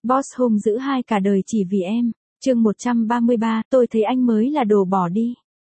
Boss hung dữ hai cả đời chỉ vì em. Chương 133, tôi thấy anh mới là đồ bỏ đi.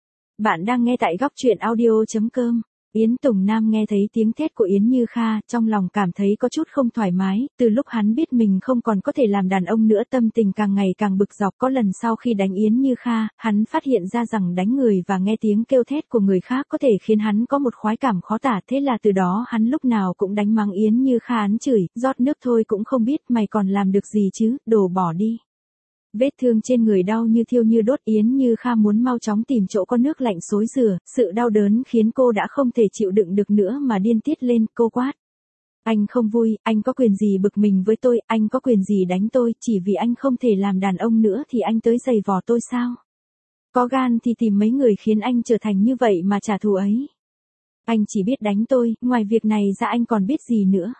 Bạn đang nghe tại góc truyện audio.com. Yến Tùng Nam nghe thấy tiếng thét của Yến Như Kha, trong lòng cảm thấy có chút không thoải mái, từ lúc hắn biết mình không còn có thể làm đàn ông nữa, tâm tình càng ngày càng bực dọc. Có lần sau khi đánh Yến Như Kha, hắn phát hiện ra rằng đánh người và nghe tiếng kêu thét của người khác có thể khiến hắn có một khoái cảm khó tả, thế là từ đó hắn lúc nào cũng đánh mắng Yến Như Kha, hắn chửi, rót nước thôi cũng không biết, mày còn làm được gì chứ, đồ bỏ đi. Vết thương trên người đau như thiêu như đốt, Yến Như Kha muốn mau chóng tìm chỗ có nước lạnh xối rửa, sự đau đớn khiến cô đã không thể chịu đựng được nữa mà điên tiết lên, cô quát. Anh không vui, anh có quyền gì bực mình với tôi, anh có quyền gì đánh tôi, chỉ vì anh không thể làm đàn ông nữa thì anh tới giày vò tôi sao? Có gan thì tìm mấy người khiến anh trở thành như vậy mà trả thù ấy. Anh chỉ biết đánh tôi, ngoài việc này ra anh còn biết gì nữa?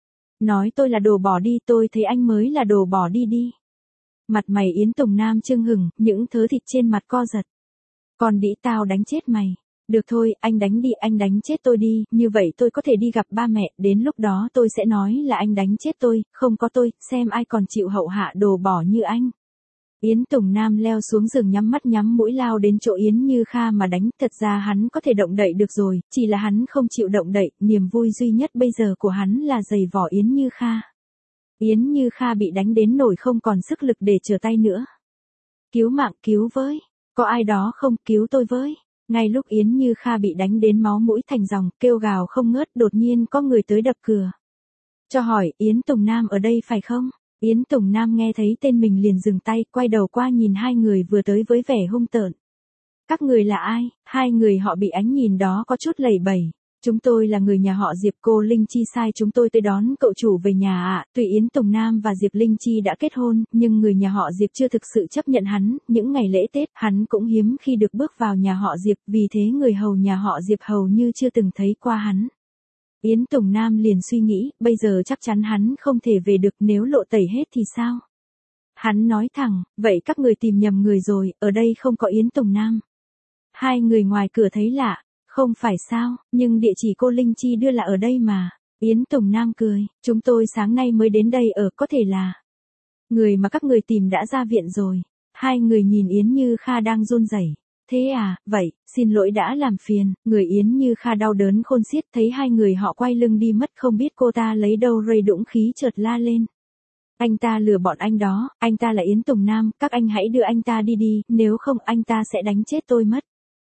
Nói tôi là đồ bỏ đi, tôi thấy anh mới là đồ bỏ đi đi. Mặt mày Yến Tùng Nam chưng hửng, những thớ thịt trên mặt co giật. Còn đĩ tao đánh chết mày. Được thôi, anh đánh đi, anh đánh chết tôi đi, như vậy tôi có thể đi gặp ba mẹ, đến lúc đó tôi sẽ nói là anh đánh chết tôi, không có tôi, xem ai còn chịu hậu hạ đồ bỏ như anh. Yến Tùng Nam leo xuống giường nhắm mắt nhắm mũi lao đến chỗ Yến Như Kha mà đánh, thật ra hắn có thể động đậy được rồi, chỉ là hắn không chịu động đậy, niềm vui duy nhất bây giờ của hắn là giày vò Yến Như Kha. Yến Như Kha bị đánh đến nỗi không còn sức lực để trở tay nữa. Cứu mạng, cứu với. Có ai đó không, cứu tôi với. Ngay lúc Yến Như Kha bị đánh đến máu mũi thành dòng, kêu gào không ngớt, đột nhiên có người tới đập cửa. Cho hỏi, Yến Tùng Nam ở đây phải không? Yến Tùng Nam nghe thấy tên mình liền dừng tay, quay đầu qua nhìn hai người vừa tới với vẻ hung tợn. Các người là ai? Hai người họ bị ánh nhìn đó có chút lẩy bẩy. Chúng tôi là người nhà họ Diệp, cô Linh Chi sai chúng tôi tới đón cậu chủ về nhà ạ. Tuy Yến Tùng Nam và Diệp Linh Chi đã kết hôn, nhưng người nhà họ Diệp chưa thực sự chấp nhận hắn, những ngày lễ Tết, hắn cũng hiếm khi được bước vào nhà họ Diệp, vì thế người hầu nhà họ Diệp hầu như chưa từng thấy qua hắn. Yến Tùng Nam liền suy nghĩ, bây giờ chắc chắn hắn không thể về được, nếu lộ tẩy hết thì sao? Hắn nói thẳng, vậy các người tìm nhầm người rồi, ở đây không có Yến Tùng Nam. Hai người ngoài cửa thấy lạ. Không phải sao, nhưng địa chỉ cô Linh Chi đưa là ở đây mà. Yến Tùng Nam cười, chúng tôi sáng nay mới đến đây ở, có thể là người mà các người tìm đã ra viện rồi. Hai người nhìn Yến Như Kha đang run rẩy. Thế à, vậy, xin lỗi đã làm phiền. Người Yến Như Kha đau đớn khôn xiết, thấy hai người họ quay lưng đi mất, không biết cô ta lấy đâu rây dũng khí chợt la lên. Anh ta lừa bọn anh đó, anh ta là Yến Tùng Nam, các anh hãy đưa anh ta đi đi, nếu không anh ta sẽ đánh chết tôi mất.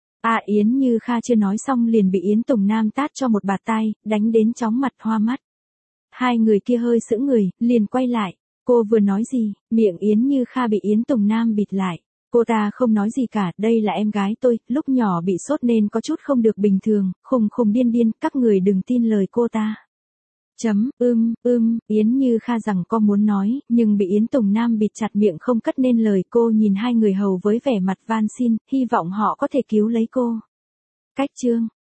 Yến Như Kha chưa nói xong liền bị Yến Tùng Nam tát cho một bạt tai, đánh đến chóng mặt hoa mắt. Hai người kia hơi sững người, liền quay lại. Cô vừa nói gì? Miệng Yến Như Kha bị Yến Tùng Nam bịt lại. Cô ta không nói gì cả, đây là em gái tôi, lúc nhỏ bị sốt nên có chút không được bình thường, khùng điên điên, các người đừng tin lời cô ta. Yến Như Kha rằng có muốn nói, nhưng bị Yến Tùng Nam bịt chặt miệng không cất nên lời. Cô nhìn hai người hầu với vẻ mặt van xin, hy vọng họ có thể cứu lấy cô. Cách chương